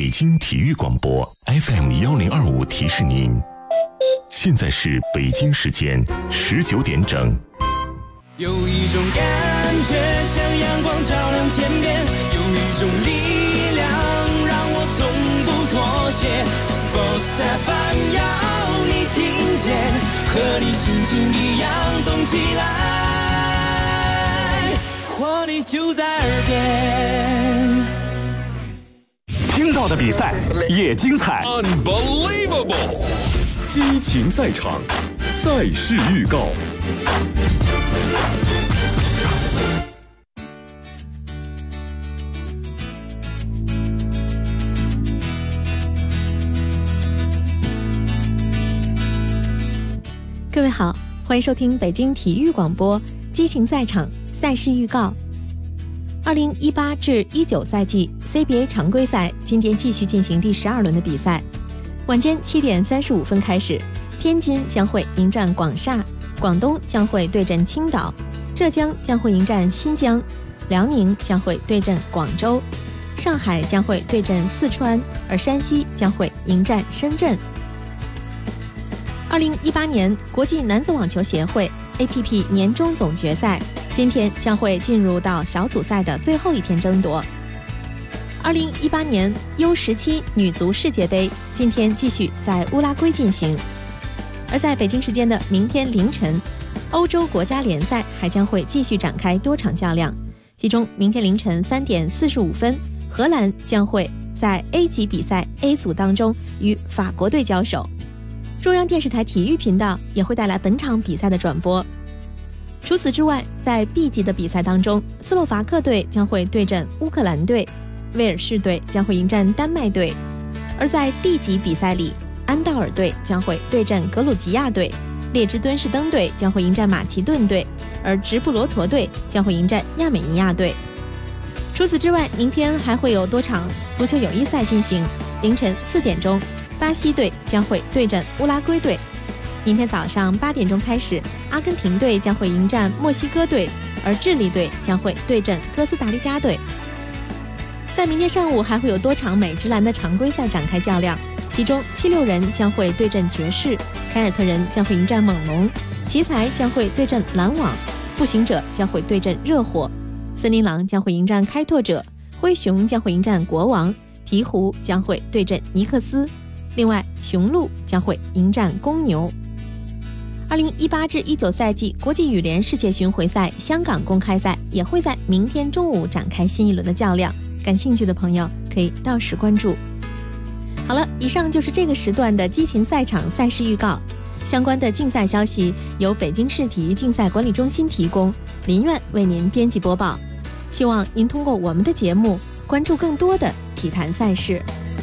北京体育广播 FM1025提示您，现在是北京时间19点整。 有一种感觉像阳光照亮天边，有一种力量让我从不妥协。Sports FM 要你听见，和你心情一样动起来，活力就在耳边。 听到的比赛也精彩 Unbelievable 激情赛场，赛事预告。 各位好，欢迎收听北京体育广播激情赛场赛事预告。2018至19赛季 CBA 常规赛今天继续进行第12轮的比赛。晚间7点35分开始，天津将会迎战广厦，广东将会对阵青岛，浙江将会迎战新疆，辽宁将会对阵广州，上海将会对阵四川，而山西将会迎战深圳。2018年国际男子网球协会 ATP 年终总决赛今天将会进入到小组赛的最后一天争夺。2018年 U17 女足世界杯今天继续在乌拉圭进行，而在北京时间的明天凌晨，欧洲国家联赛还将会继续展开多场较量，其中明天凌晨3点45分，荷兰将会在 A 级比赛 A 组当中与法国队交手。中央电视台体育频道也会带来本场比赛的转播。除此之外，在 B 级的比赛当中，斯洛伐克队将会对阵乌克兰队，威尔士队将会迎战丹麦队，而在 D 级比赛里，安道尔队将会对阵格鲁吉亚队，列支敦士登队将会迎战马其顿队，而直布罗陀队将会迎战亚美尼亚队。除此之外，明天还会有多场足球友谊赛进行。凌晨4点钟，巴西队将会对阵乌拉圭队。明天早上8点钟开始，阿根廷队将会迎战墨西哥队，而智利队将会对阵哥斯达黎加队。在明天上午还会有多场美职篮的常规赛展开较量，其中76人将会对阵爵士，凯尔特人将会迎战猛龙，奇才将会对阵篮网，步行者将会对阵热火，森林狼将会迎战开拓者，灰熊将会迎战国王，鹈鹕将会对阵尼克斯，另外雄鹿将会迎战公牛。2018至19赛季国际羽联世界巡回赛香港公开赛也会在明天中午展开新一轮的较量，感兴趣的朋友可以到时关注。好了，以上就是这个时段的激情赛场赛事预告，相关的竞赛消息由北京市体育竞赛管理中心提供，林苑为您编辑播报。希望您通过我们的节目关注更多的体坛赛事。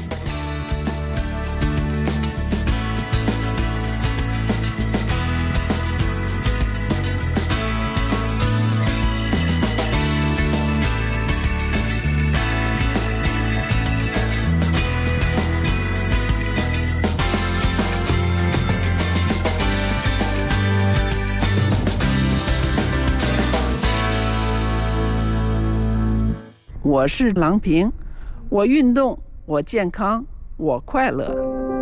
我是郎平，我运动，我健康，我快乐。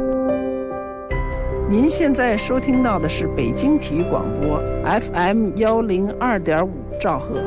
您现在收听到的是北京体育广播 FM102.5兆赫。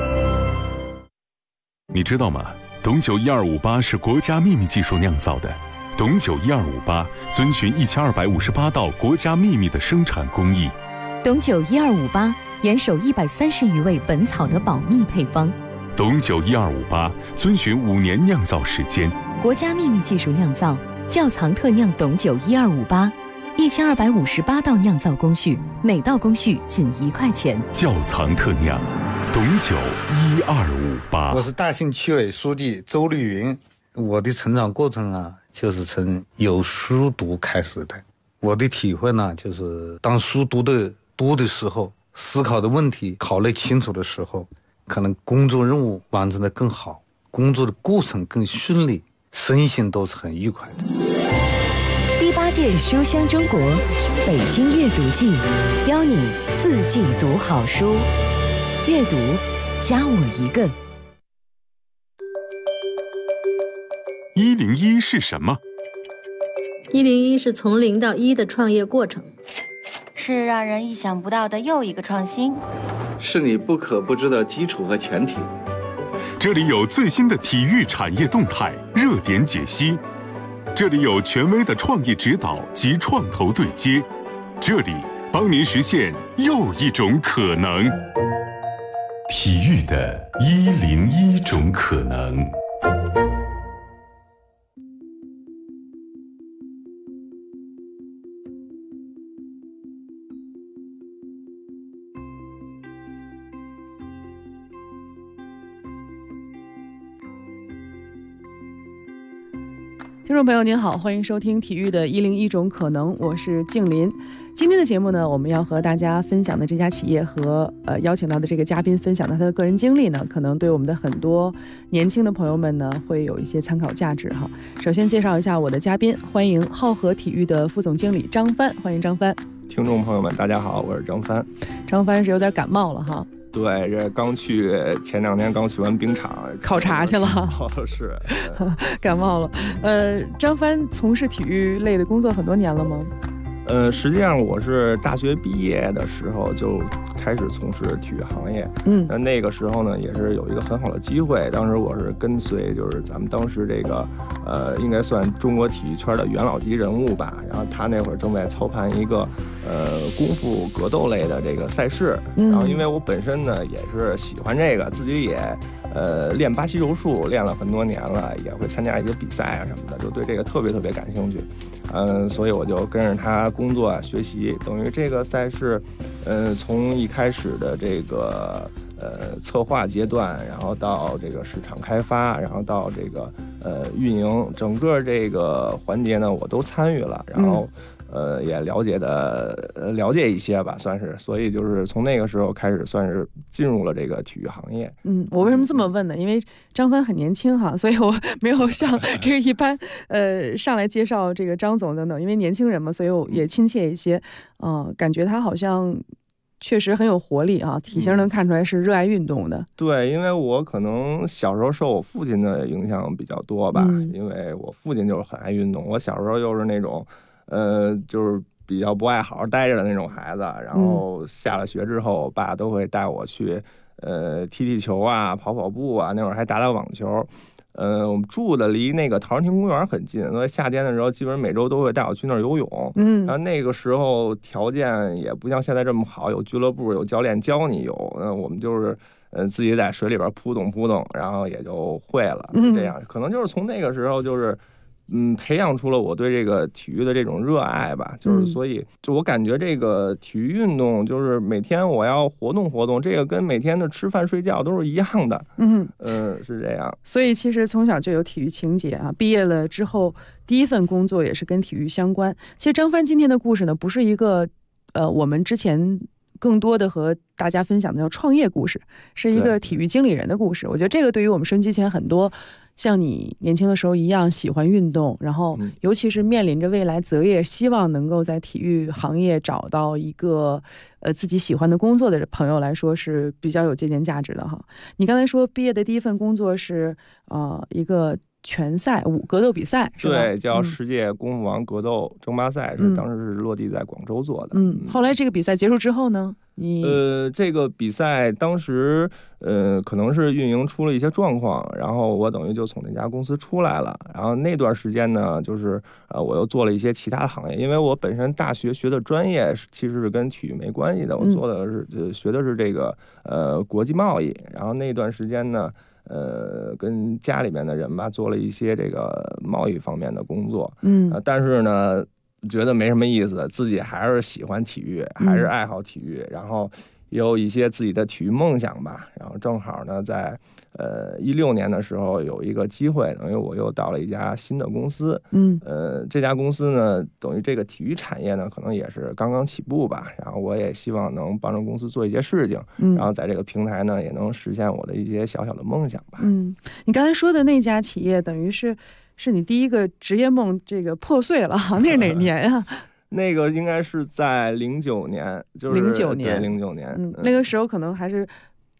你知道吗？董酒1258是国家秘密技术酿造的。董酒1258遵循1258道国家秘密的生产工艺。 董酒1258严守130余味本草的保密配方。 董酒1258遵循5年酿造时间， 国家秘密技术酿造，窖藏特酿董酒1258，1258道酿造工序，每道工序仅1块钱。 窖藏特酿，董酒1258。 我是大兴区委书记周绿云。我的成长过程啊，就是从有书读开始的。我的体会呢，就是当书读的多的时候，思考的问题考虑清楚的时候，可能工作任务完成得更好，工作的过程更顺利，身心都是很愉快的。 第8届书香中国北京阅读季，邀你4季读好书，阅读加我一个。 101是什么 ？101是从0到1的创业过程， 是让人意想不到的又一个创新， 是你不可不知的基础和前提。 这里有最新的体育产业动态、热点解析，这里有权威的创意指导及创投对接，这里帮您实现又一种可能。 体育的101种可能。 听众朋友您好，欢迎收听体育的101种可能，我是静林。今天的节目呢，我们要和大家分享的这家企业和邀请到的这个嘉宾分享的他的个人经历呢，可能对我们的很多年轻的朋友们呢会有一些参考价值哈。首先介绍一下我的嘉宾，欢迎浩和体育的副总经理张帆，欢迎张帆。 听众朋友们大家好，我是张帆。 张帆是有点感冒了哈。 对，这前2天刚去完冰场考察去了， 是感冒了。张帆从事体育类的工作很多年了吗？ 实际上我是大学毕业的时候就开始从事体育行业。那个时候呢，也是有一个很好的机会。当时我是跟随，就是咱们当时这个应该算中国体育圈的元老级人物吧。然后他那会儿正在操盘一个功夫格斗类的这个赛事。然后因为我本身呢也是喜欢这个，自己也练巴西柔术练了很多年了，也会参加一些比赛啊什么的，就对这个特别感兴趣。所以我就跟着他工作学习，等于这个赛事，从一开始的这个策划阶段，然后到这个市场开发，然后到这个运营，整个这个环节呢我都参与了，然后也了解一些吧，算是。所以就是从那个时候开始，算是进入了这个体育行业。 我为什么这么问呢？因为张帆很年轻哈，所以我没有像这个一般上来介绍这个张总等等，因为年轻人嘛，所以我也亲切一些。感觉他好像确实很有活力啊，体型能看出来是热爱运动的。 对，因为我可能小时候受我父亲的影响比较多吧，因为我父亲就是很爱运动，我小时候又是那种就是比较不爱好好待着的那种孩子，然后下了学之后，我爸都会带我去踢球啊，跑步啊，那会儿还打网球。我们住的离那个陶然亭公园很近，所以夏天的时候基本上每周都会带我去那儿游泳。然后那个时候条件也不像现在这么好，有俱乐部有教练教你游，我们就是自己在水里边扑通，然后也就会了。这样可能就是从那个时候就是培养出了我对这个体育的这种热爱吧，就是所以就我感觉这个体育运动就是每天我要活动，这个跟每天的吃饭睡觉都是一样的。是这样。 所以其实从小就有体育情节啊，毕业了之后第一份工作也是跟体育相关。其实张帆今天的故事呢，不是一个我们之前更多的和大家分享的叫创业故事，是一个体育经理人的故事。我觉得这个对于我们收音机前很多像你年轻的时候一样喜欢运动，然后尤其是面临着未来择业，希望能够在体育行业找到一个自己喜欢的工作的朋友来说是比较有借鉴价值的哈。你刚才说毕业的第一份工作是一个拳赛格斗比赛是吧？ 对，叫世界功夫王格斗争霸赛，是当时是落地在广州做的。 后来这个比赛结束之后呢？ 这个比赛当时可能是运营出了一些状况，然后我等于就从那家公司出来了。然后那段时间呢，就是我又做了一些其他行业，因为我本身大学学的专业其实是跟体育没关系的，我做的是学的是这个国际贸易。然后那段时间呢，跟家里面的人吧做了一些这个贸易方面的工作。但是呢，觉得没什么意思，自己还是喜欢体育，还是爱好体育，然后也有一些自己的体育梦想吧。然后正好呢，在16年的时候有一个机会，等于我又到了一家新的公司。这家公司呢，等于这个体育产业呢，可能也是刚刚起步吧。然后我也希望能帮助公司做一些事情，然后在这个平台呢，也能实现我的一些小小的梦想吧。 你刚才说的那家企业，等于是你第一个职业梦这个破碎了，那是哪年呀？ 那个应该是在09年，就是 09年， 对，09年。 那个时候可能还是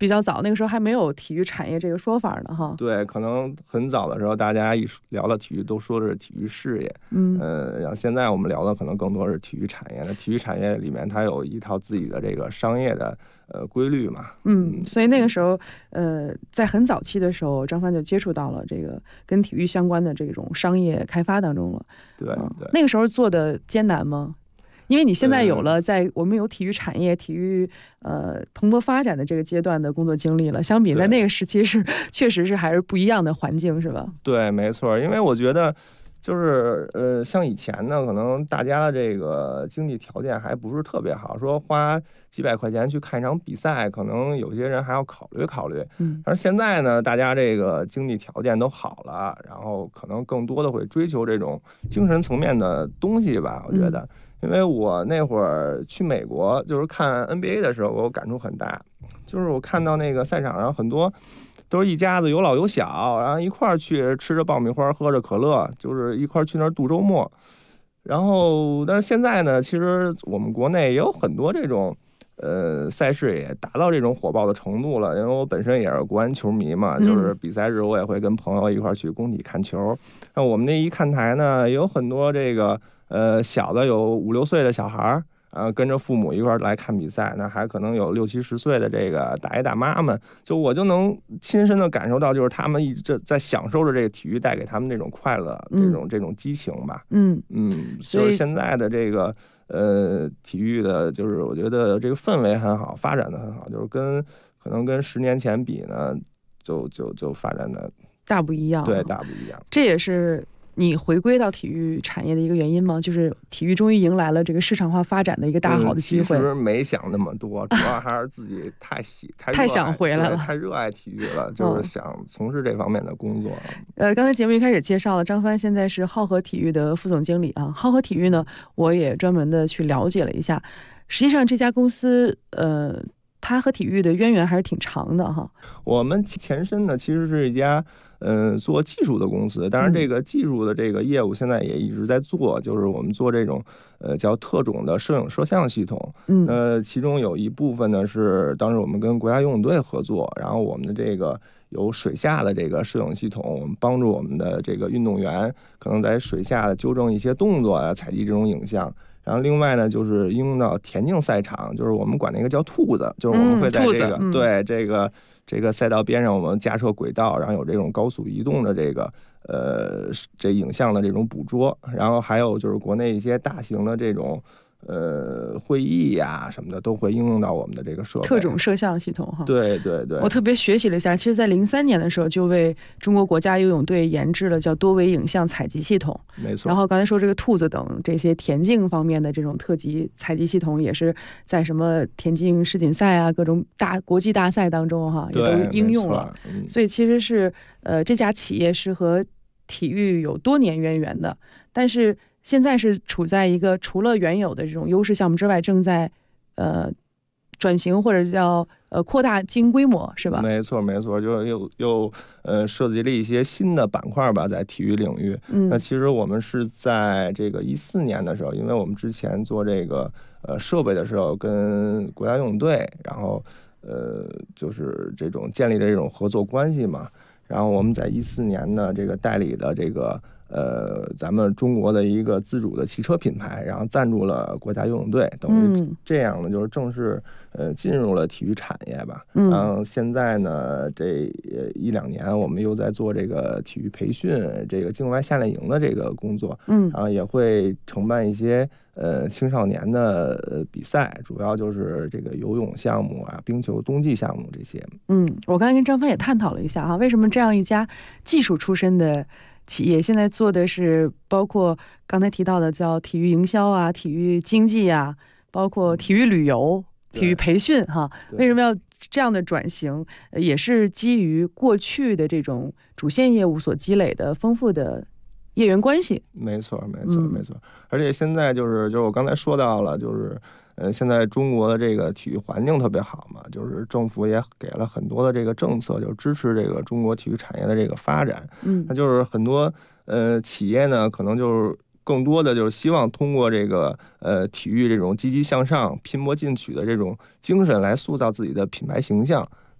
比较早，那个时候还没有体育产业这个说法呢，哈。 对，可能很早的时候，大家一聊到体育，都说的是体育事业。然后现在我们聊的可能更多是体育产业。那体育产业里面，它有一套自己的这个商业的规律嘛。 所以那个时候，在很早期的时候，张帆就接触到了这个跟体育相关的这种商业开发当中了。 对， 那个时候做的艰难吗？因为你现在有了我们有体育产业、体育蓬勃发展的这个阶段的工作经历了，相比在那个时期确实是还是不一样的环境，是吧？ 对，没错。因为我觉得就是像以前呢，可能大家的这个经济条件还不是特别好，说花几百块钱去看一场比赛，可能有些人还要考虑考虑。但是现在呢，大家这个经济条件都好了，然后可能更多的会追求这种精神层面的东西吧，我觉得。因为我那会儿去美国，就是看 NBA 的时候，我感触很大。就是我看到那个赛场上很多都是一家子有老有小，然后一块儿去吃着爆米花，喝着可乐，就是一块儿去那儿度周末。然后，但是现在呢，其实我们国内也有很多这种赛事也达到这种火爆的程度了。因为我本身也是国安球迷嘛，就是比赛日我也会跟朋友一块儿去工体看球。那我们那一看台呢，也有很多这个。小的有5、6岁的小孩跟着父母一块来看比赛，那还可能有6、70岁的这个大爷大妈们，就我就能亲身的感受到，就是他们一直在享受着这个体育带给他们那种快乐，这种激情吧。就是现在的这个体育的，就是我觉得这个氛围很好，发展的很好，就是可能跟10年前比呢，就发展的大不一样。 对，大不一样。 这也是你回归到体育产业的一个原因吗？就是体育终于迎来了这个市场化发展的一个大好的机会。 其实没想那么多，主要还是自己太想回来了， 太热爱体育了，就是想从事这方面的工作。 刚才节目一开始介绍了张帆现在是浩和体育的副总经理啊。浩和体育呢，我也专门的去了解了一下，实际上这家公司它和体育的渊源还是挺长的哈。 我们前身呢，其实是一家做技术的公司，当然这个技术的这个业务现在也一直在做，就是我们做这种叫特种的摄影摄像系统。其中有一部分呢是当时我们跟国家游泳队合作，然后我们的这个有水下的这个摄影系统，我们帮助我们的这个运动员可能在水下纠正一些动作啊，采集这种影像。然后另外呢，就是应用到田径赛场，就是我们管那个叫兔子，就是我们会在这个、对这个赛道边上，我们架设轨道，然后有这种高速移动的这个这影像的这种捕捉。然后还有就是国内一些大型的这种会议呀什么的都会应用到我们的这个设备特种摄像系统哈。 对对对， 我特别学习了一下，其实在03年的时候就为中国国家游泳队研制了叫多维影像采集系统。 没错。 然后刚才说这个兔子等这些田径方面的这种特级采集系统，也是在什么田径世锦赛啊各种国际大赛当中哈也都应用了。所以其实是这家企业是和体育有多年渊源的，但是现在是处在一个除了原有的这种优势项目之外，正在转型或者叫扩大经营规模，是吧？ 没错没错，就又涉及了一些新的板块吧，在体育领域。那其实我们是在这个14年的时候，因为我们之前做这个设备的时候，跟国家游泳队，然后就是这种建立的这种合作关系嘛。然后我们在14年呢，这个代理的这个咱们中国的一个自主的汽车品牌，然后赞助了国家游泳队，等于这样呢，就是正式进入了体育产业吧。然后现在呢，这1、2年我们又在做这个体育培训，这个境外夏令营的这个工作。然后也会承办一些青少年的比赛，主要就是这个游泳项目啊、冰球冬季项目这些。 我刚才跟张帆也探讨了一下哈，为什么这样一家技术出身的企业现在做的是包括刚才提到的叫体育营销啊、体育经济啊，包括体育旅游、体育培训哈？为什么要这样的转型？也是基于过去的这种主线业务所积累的丰富的业缘关系。 没错没错没错。而且现在就是我刚才说到了，就是现在中国的这个体育环境特别好嘛，就是政府也给了很多的这个政策，就支持这个中国体育产业的这个发展。那就是很多企业呢，可能就是更多的就是希望通过这个体育这种积极向上、拼搏进取的这种精神来塑造自己的品牌形象。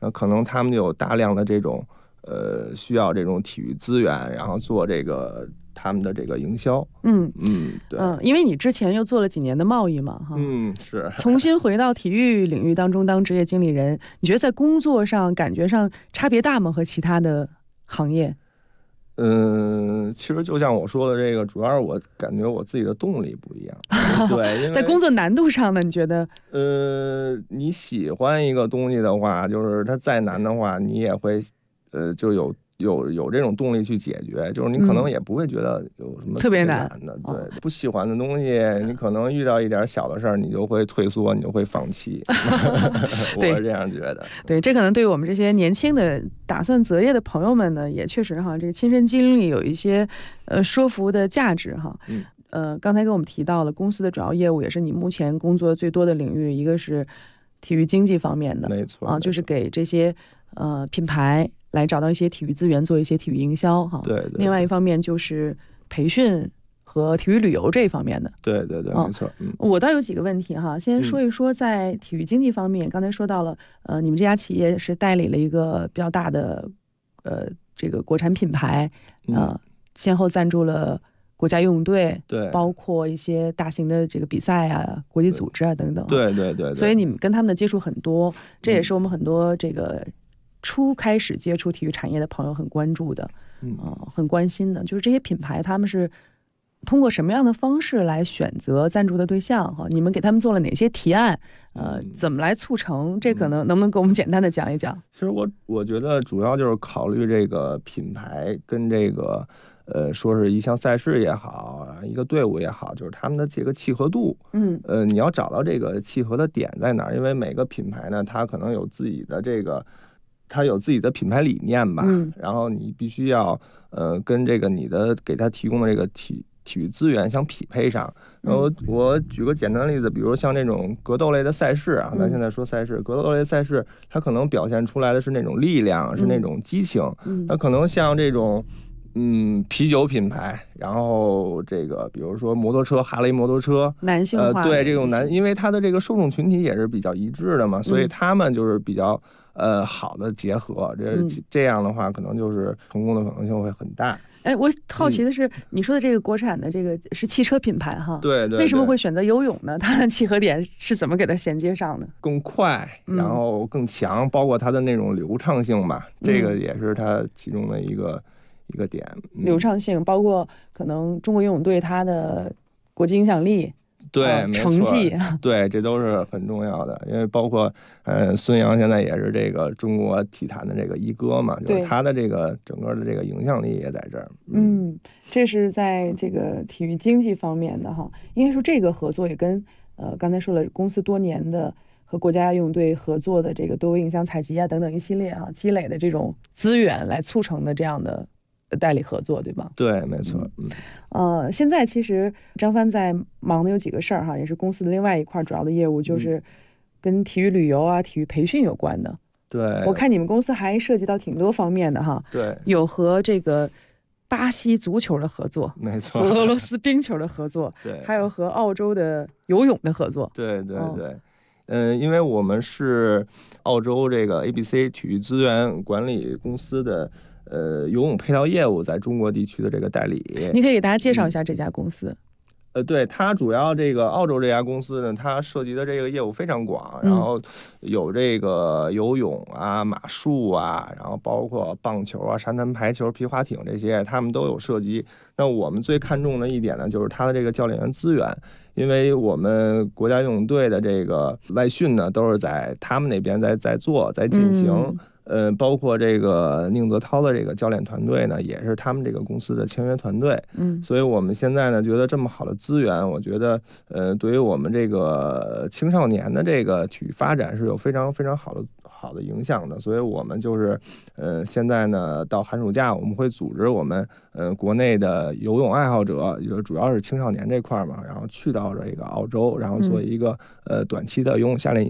可能他们就有大量的这种需要这种体育资源，然后做这个他们的这个营销。对， 因为你之前又做了几年的贸易嘛，哈， 是重新回到体育领域当中当职业经理人，你觉得在工作上感觉上差别大吗？和其他的行业？ 其实就像我说的，这个主要是我感觉我自己的动力不一样。对，因为在工作难度上呢，你觉得？ 你喜欢一个东西的话，就是它再难的话，你也会，就有这种动力去解决，就是你可能也不会觉得有什么特别难的。对，不喜欢的东西，你可能遇到一点小的事儿，你就会退缩，你就会放弃。我是这样觉得。 对，这可能对于我们这些年轻的打算择业的朋友们呢，也确实哈，这个亲身经历有一些说服的价值哈。刚才跟我们提到了公司的主要业务，也是你目前工作最多的领域，一个是体育经济方面的， 没错啊，就是给这些品牌来找到一些体育资源，做一些体育营销哈。 对。 另外一方面就是培训和体育旅游这一方面的。 对，没错。 我倒有几个问题哈，先说一说在体育经济方面，刚才说到了，你们这家企业是代理了一个比较大的这个国产品牌，先后赞助了国家游泳队， 对， 包括一些大型的这个比赛啊、国际组织啊等等。 对。 所以你们跟他们的接触很多，这也是我们很多这个初开始接触体育产业的朋友很关注的，很关心的，就是这些品牌他们是通过什么样的方式来选择赞助的对象哈？你们给他们做了哪些提案？怎么来促成？这可能能不能给我们简单的讲一讲？ 其实我觉得主要就是考虑这个品牌跟这个说是一项赛事也好，一个队伍也好，就是他们的这个契合度。你要找到这个契合的点在哪儿？因为每个品牌呢，它可能有自己的这个。它有自己的品牌理念吧，然后你必须要跟这个你的给它提供的这个体育资源相匹配上。然后我举个简单的例子，比如像那种格斗类的赛事啊，咱现在说赛事，格斗类赛事它可能表现出来的是那种力量，是那种激情。它可能像这种啤酒品牌，然后这个比如说摩托车，哈雷摩托车， 男性化， 对这种因为它的这个受众群体也是比较一致的嘛，所以他们就是比较好的结合，这样的话可能就是成功的可能性会很大。 我好奇的是，你说的这个国产的这个是汽车品牌哈？ 对， 为什么会选择游泳呢？它的契合点是怎么给它衔接上的？ 更快，然后更强，包括它的那种流畅性吧，这个也是它其中的一个点。 流畅性，包括可能中国游泳队它的国际影响力。 对， 成绩， 对，这都是很重要的，因为包括孙杨现在也是这个中国体坛的这个一哥嘛，就是他的这个整个的这个影响力也在这儿。 这是在这个体育经济方面的哈，应该说这个合作也跟刚才说了公司多年的和国家游泳队合作的这个多维影像采集啊等等一系列啊积累的这种资源来促成的这样的代理合作，对吧？ 对，没错。 现在其实张帆在忙的有几个事儿哈，也是公司的另外一块主要的业务，就是跟体育旅游啊、体育培训有关的。 对， 我看你们公司还涉及到挺多方面的哈。 对， 有和这个巴西足球的合作， 没错， 和俄罗斯冰球的合作， 对， 还有和澳洲的游泳的合作。 对。因为我们是澳洲这个 ABC 体育资源管理公司的。游泳配套业务在中国地区的这个代理， 你可以给大家介绍一下这家公司。 对，它主要这个澳洲这家公司呢，它涉及的这个业务非常广，然后有这个游泳啊、马术啊，然后包括棒球啊、沙滩排球、皮划艇这些，他们都有涉及。那我们最看重的一点呢，就是它的这个教练员资源，因为我们国家游泳队的这个外训呢，都是在他们那边在进行。包括这个宁泽涛的这个教练团队呢，也是他们这个公司的签约团队。所以我们现在呢，觉得这么好的资源，我觉得对于我们这个青少年的这个体育发展是有非常非常好的影响的。所以我们就是现在呢，到寒暑假我们会组织我们国内的游泳爱好者，也主要是青少年这块嘛，然后去到这个澳洲，然后做一个短期的游泳夏令营。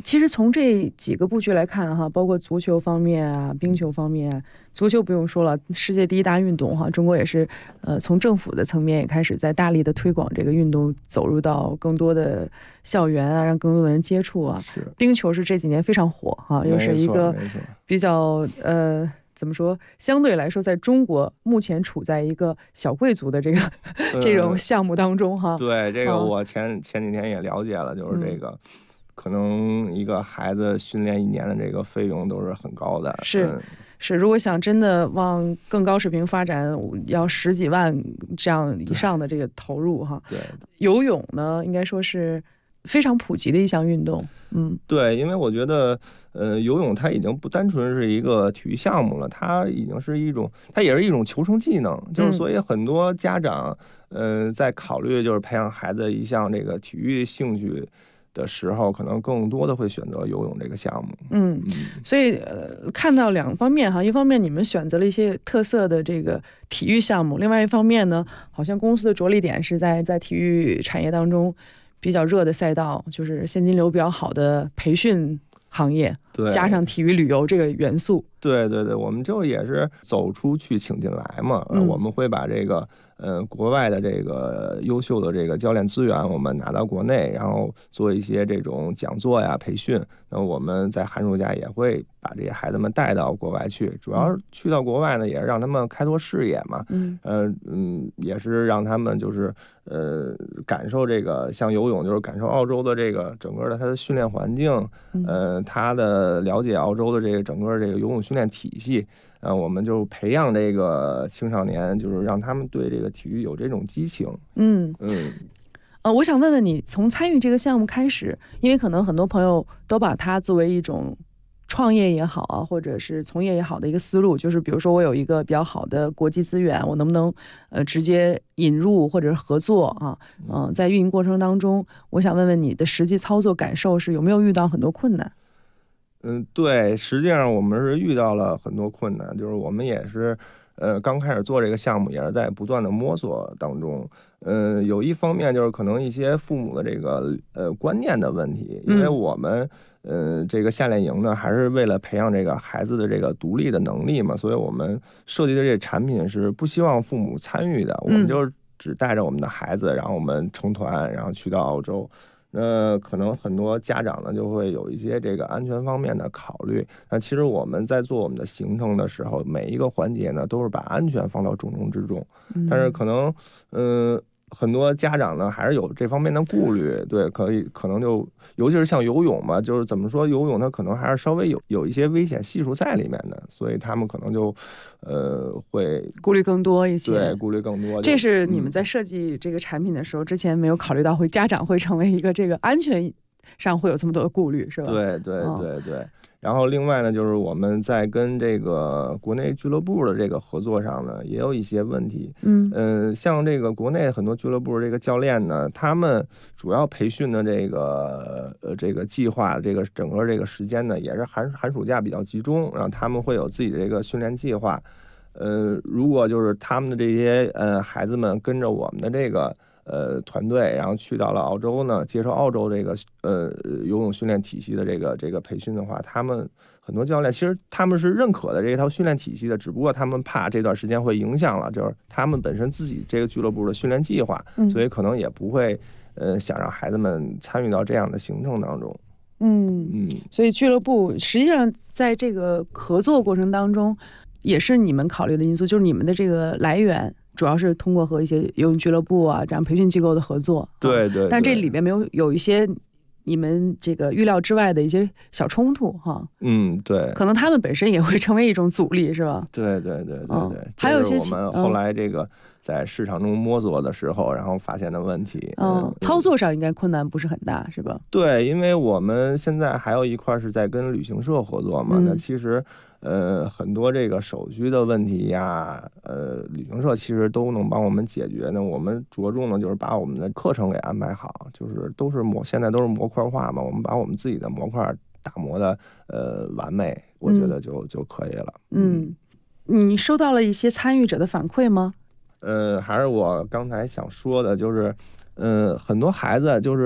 其实从这几个布局来看哈，包括足球方面啊、冰球方面啊，足球不用说了，世界第一大运动哈，中国也是从政府的层面也开始在大力的推广这个运动，走入到更多的校园啊，让更多的人接触啊。冰球是这几年非常火哈，又是一个比较怎么说？相对来说，在中国目前处在一个小贵族的这个这种项目当中哈。 对，这个我前几天也了解了，就是这个。可能一个孩子训练1年的这个费用都是很高的， 是，如果想真的往更高水平发展，要10几万这样以上的这个投入哈。 对， 游泳呢，应该说是非常普及的一项运动。 对，因为我觉得，游泳它已经不单纯是一个体育项目了，它已经是一种，它也是一种求生技能。就是所以很多家长，在考虑就是培养孩子一项这个体育兴趣的时候，可能更多的会选择游泳这个项目。 所以看到2方面哈，一方面你们选择了一些特色的这个体育项目，另外一方面呢，好像公司的着力点是在体育产业当中比较热的赛道，就是现金流比较好的培训行业，加上体育旅游这个元素。 对，我们就也是走出去请进来嘛。我们会把这个国外的这个优秀的这个教练资源，我们拿到国内，然后做一些这种讲座呀、培训。那我们在寒暑假也会把这些孩子们带到国外去，主要去到国外呢，也是让他们开拓视野嘛。也是让他们就是感受这个像游泳，就是感受澳洲的这个整个的它的训练环境，他的了解澳洲的这个整个这个游泳训练体系。我们就培养这个青少年，就是让他们对这个体育有这种激情。 我想问问你，从参与这个项目开始，因为可能很多朋友都把它作为一种创业也好啊，或者是从业也好的一个思路，就是比如说我有一个比较好的国际资源，我能不能直接引入或者是合作啊？在运营过程当中，我想问问你的实际操作感受是有没有遇到很多困难？ 对，实际上我们是遇到了很多困难，就是我们也是，刚开始做这个项目，也是在不断的摸索当中。有一方面就是可能一些父母的这个观念的问题，因为我们这个夏令营呢，还是为了培养这个孩子的这个独立的能力嘛，所以我们设计的这个产品是不希望父母参与的，我们就是只带着我们的孩子，然后我们成团，然后去到澳洲。可能很多家长呢就会有一些这个安全方面的考虑。那其实我们在做我们的行程的时候，每一个环节呢都是把安全放到重中之重。但是可能很多家长呢还是有这方面的顾虑，对，可能就尤其是像游泳嘛，就是怎么说，游泳它可能还是稍微有一些危险系数在里面的，所以他们可能就会顾虑更多一些。 对，顾虑更多。 这是你们在设计这个产品的时候，之前没有考虑到家长会成为一个这个安全上会有这么多的顾虑，是吧？ 对。然后另外呢，就是我们在跟这个国内俱乐部的这个合作上呢，也有一些问题。像这个国内很多俱乐部这个教练呢，他们主要培训的这个计划，这个整个这个时间呢，也是寒暑假比较集中，然后他们会有自己的这个训练计划。如果就是他们的这些孩子们跟着我们的这个团队，然后去到了澳洲呢，接受澳洲这个游泳训练体系的这个培训的话，他们很多教练其实他们是认可的这套训练体系的，只不过他们怕这段时间会影响了就是他们本身自己这个俱乐部的训练计划，所以可能也不会想让孩子们参与到这样的行程当中。 所以俱乐部实际上在这个合作过程当中，也是你们考虑的因素，就是你们的这个来源主要是通过和一些游泳俱乐部啊这样培训机构的合作。 对。 但这里面有一些你们这个预料之外的一些小冲突哈。 对。 可能他们本身也会成为一种阻力，是吧？ 对。 还有一些我们后来这个在市场中摸索的时候，然后发现的问题。 操作上应该困难不是很大，是吧？ 对，因为我们现在还有一块是在跟旅行社合作嘛，那其实很多这个手续的问题呀，旅行社其实都能帮我们解决。那我们着重呢，就是把我们的课程给安排好，就是现在都是模块化嘛，我们把我们自己的模块打磨的完美，我觉得就可以了。 你收到了一些参与者的反馈吗？ 还是我刚才想说的，就是很多孩子就是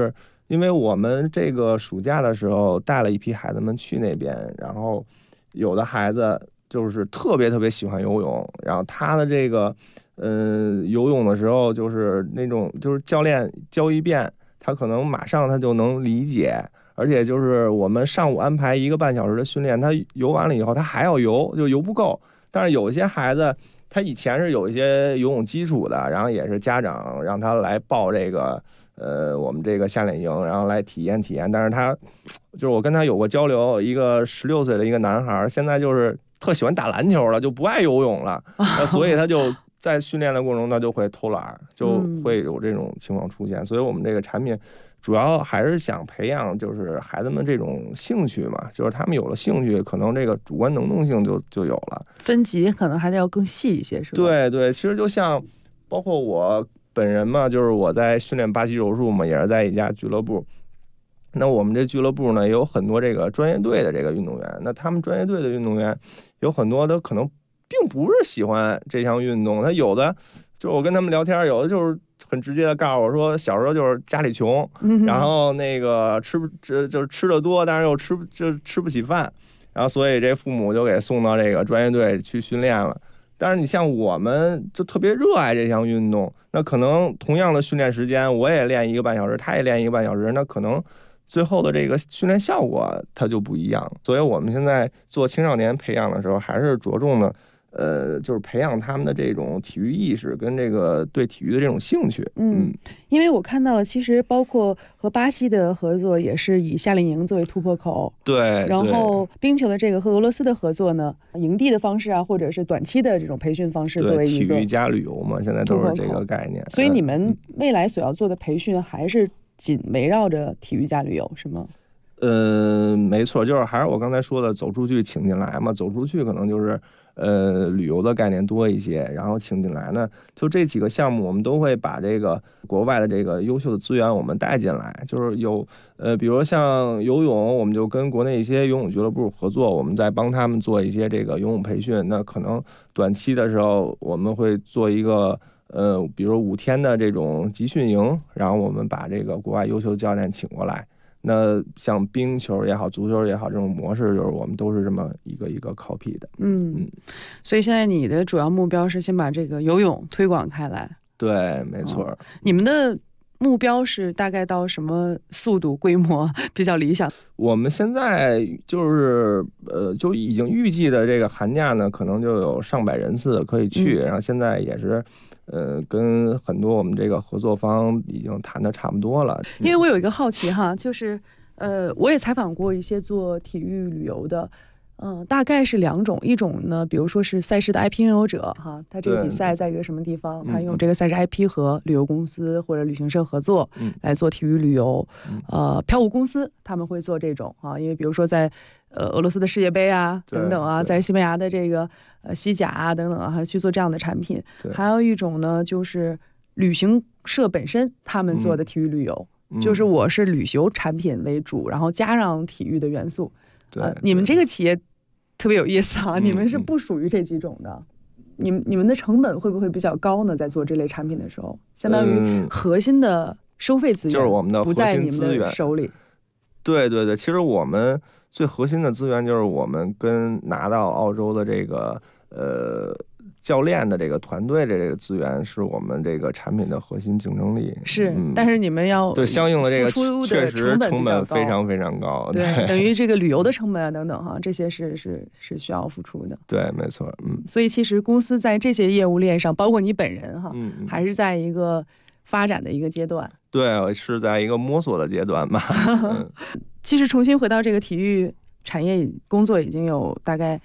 因为我们这个暑假的时候带了一批孩子们去那边，然后有的孩子就是特别特别喜欢游泳，然后他的这个游泳的时候就是那种就是教练教一遍，他可能马上他就能理解，而且就是我们上午安排1个半小时的训练，他游完了以后他还要游，就游不够。但是有一些孩子他以前是有一些游泳基础的，然后也是家长让他来报这个我们这个夏令营，然后来体验体验。但是他就是我跟他有过交流，一个16岁的一个男孩，现在就是特喜欢打篮球了，就不爱游泳了，所以他就在训练的过程中他就会偷懒，就会有这种情况出现。所以我们这个产品主要还是想培养就是孩子们这种兴趣嘛，就是他们有了兴趣，可能这个主观能动性就有了。 分级可能还得要更细一些，是吧？ 对对，其实就像包括我本人嘛，就是我在训练巴西柔术嘛，也是在一家俱乐部。那我们这俱乐部呢，也有很多这个专业队的这个运动员。那他们专业队的运动员有很多都可能并不是喜欢这项运动，他有的就是我跟他们聊天，有的就是很直接的告诉我说，小时候就是家里穷，然后那个就是吃的多，但是又吃不起饭，然后所以这父母就给送到这个专业队去训练了。但是你像我们就特别热爱这项运动，那可能同样的训练时间，我也练1个半小时，他也练1个半小时，那可能最后的这个训练效果它就不一样。所以我们现在做青少年培养的时候，还是着重的就是培养他们的这种体育意识跟这个对体育的这种兴趣。 因为我看到了，其实包括和巴西的合作也是以夏令营作为突破口。 对。 然后冰球的这个和俄罗斯的合作呢，营地的方式啊，或者是短期的这种培训方式作为一个体育加旅游嘛，现在都是这个概念。 所以你们未来所要做的培训还是仅围绕着体育加旅游，是吗？ 没错，就是还是我刚才说的，走出去请进来嘛。走出去可能就是旅游的概念多一些，然后请进来呢，就这几个项目我们都会把这个国外的这个优秀的资源我们带进来。就是有比如像游泳，我们就跟国内一些游泳俱乐部合作，我们在帮他们做一些这个游泳培训。那可能短期的时候我们会做一个比如5天的这种集训营，然后我们把这个国外优秀的教练请过来。那像冰球也好，足球也好，这种模式就是我们都是这么一个一个 copy 的。 所以现在你的主要目标是先把这个游泳推广开来。 对，没错。 你们的目标是大概到什么速度规模比较理想？ 我们现在就是就已经预计的这个寒假呢，可能就有上百人次可以去，然后现在也是跟很多我们这个合作方已经谈得差不多了。 因为我有一个好奇哈，就是我也采访过一些做体育旅游的。大概是2种，一种呢，比如说是赛事的 IP 拥有者哈，他这个比赛在一个什么地方，他用这个赛事 IP 和旅游公司或者旅行社合作来做体育旅游。票务公司他们会做这种啊，因为比如说在俄罗斯的世界杯啊等等啊，在西班牙的这个西甲啊等等啊，去做这样的产品。还有一种呢，就是旅行社本身他们做的体育旅游，就是我是旅游产品为主，然后加上体育的元素。你们这个企业特别有意思啊，你们是不属于这几种的。你们的成本会不会比较高呢？在做这类产品的时候，相当于核心的收费资源就是我们的核心资源不在你们的手里。 对对对，其实我们最核心的资源就是我们跟拿到澳洲的这个教练的这个团队的这个资源是我们这个产品的核心竞争力。 是，但是你们要对相应的这个确实成本非常非常高。 对，等于这个旅游的成本啊等等哈，这些是需要付出的。 对，没错。 所以其实公司在这些业务链上，包括你本人哈，还是在一个发展的一个阶段。 对，是在一个摸索的阶段吧。 其实重新回到这个体育产业工作已经有大概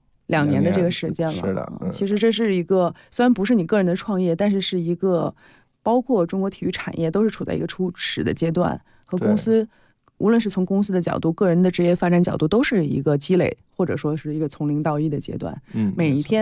2年的这个时间了。 是的。 其实这是一个虽然不是你个人的创业，但是是一个包括中国体育产业都是处在一个初始的阶段，和公司无论是从公司的角度，个人的职业发展角度，都是一个积累或者说是一个从0到1的阶段。每一天